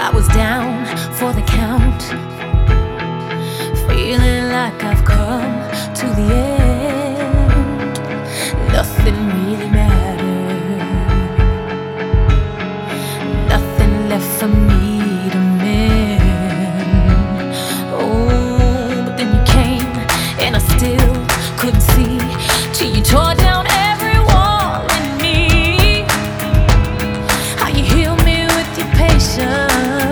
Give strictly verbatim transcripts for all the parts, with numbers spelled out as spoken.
I was down for the count, feeling like I've come to the end. Nothing really mattered, nothing left for me to mend. Oh, but then you came and I still couldn't see till you tore down every wall in me. How you healed me with your patience.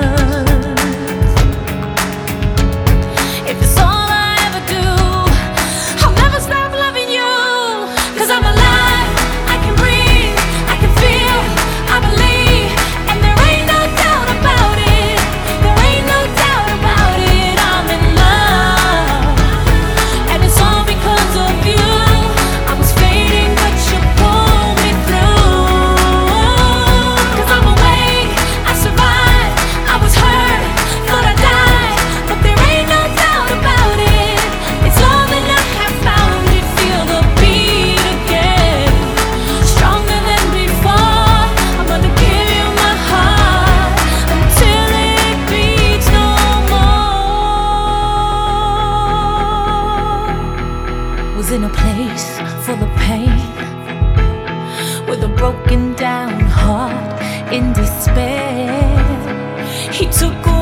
In a place full of pain, with a broken down heart in despair, he took away